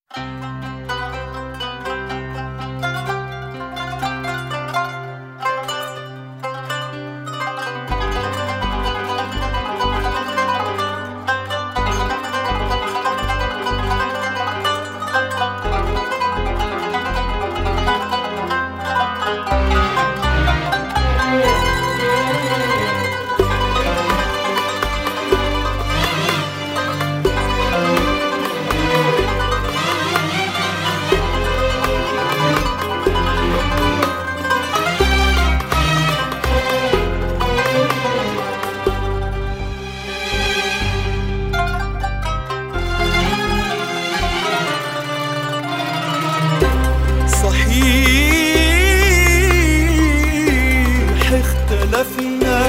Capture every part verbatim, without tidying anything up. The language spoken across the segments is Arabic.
اختلفنا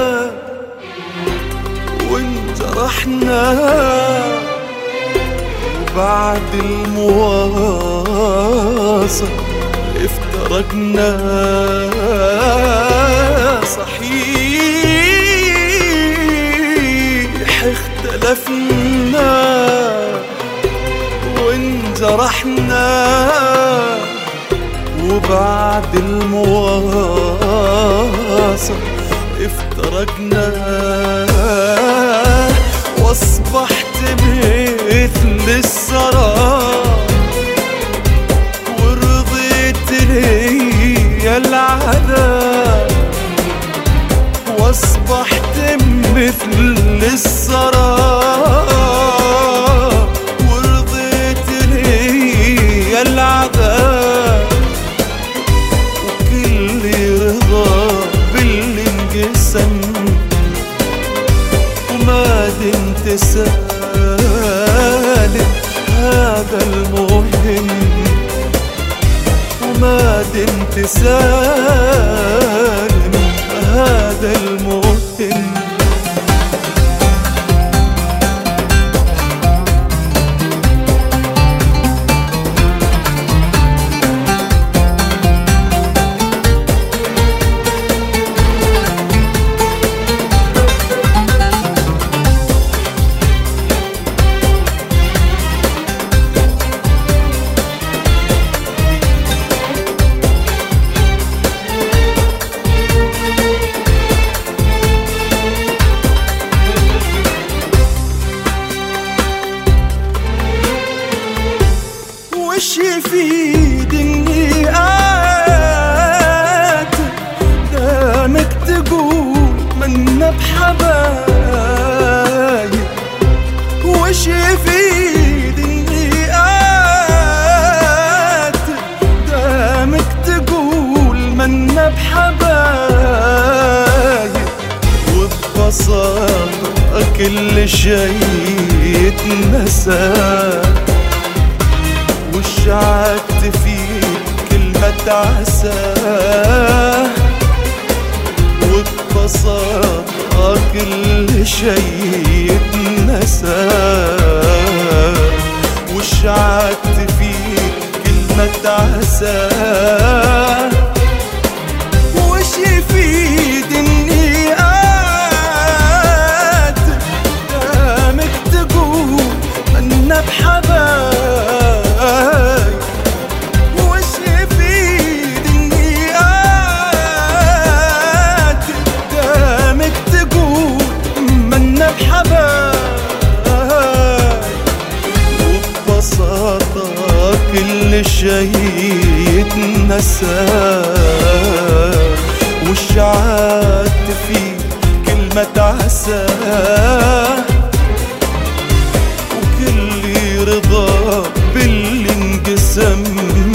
وانجرحنا وبعد المواصل افترقنا. صحيح اختلفنا وانجرحنا وبعد المواصل افترقنا. واصبحت مثل السراب ورضيت لي العذاب. واصبحت مثل السراب ورضيت لي العذاب. وما دمت سالم هذا المهم. وما دمت سالم هذا المهم. وش يفيد اني آتي دامك تقول منا بحبايب. وش يفيد اني آتي دامك تقول منا بحبايب. وببساطة كل شي يتنسى وشعدت فيك كلمة عسى. وببساطة كل شي يتنسى وشعدت فيك كلمة عسى. وش يفيد اني آتي دامك تقول منا بحبايب. وش يفيد اني آتي دامك تقول منا بحبايب. وببساطة كل شي يتنسى وشعدت فيه كلمة عسى. وكل رضا باللي انقسم.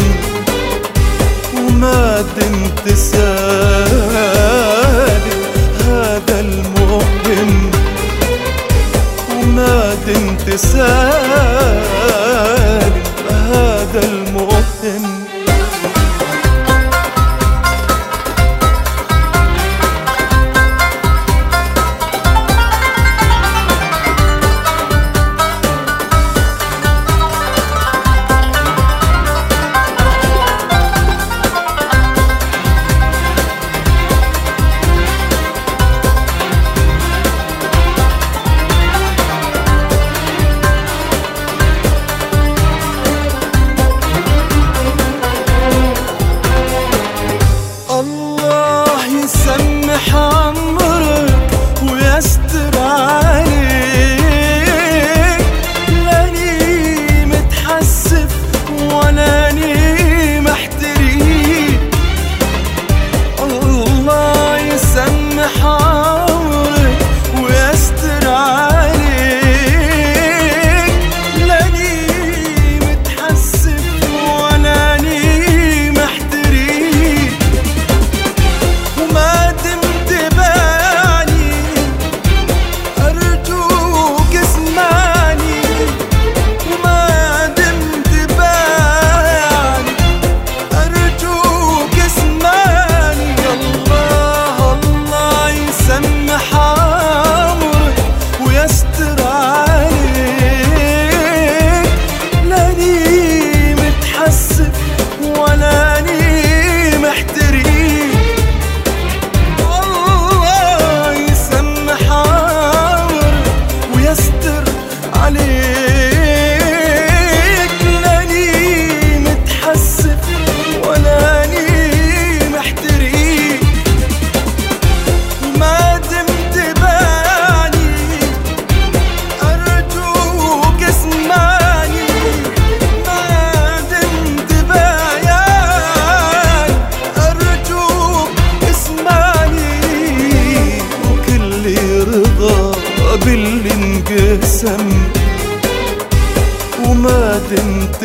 وما دمت سالم هذا المهم. وما دمت سالم هذا المهم.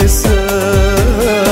الحساب.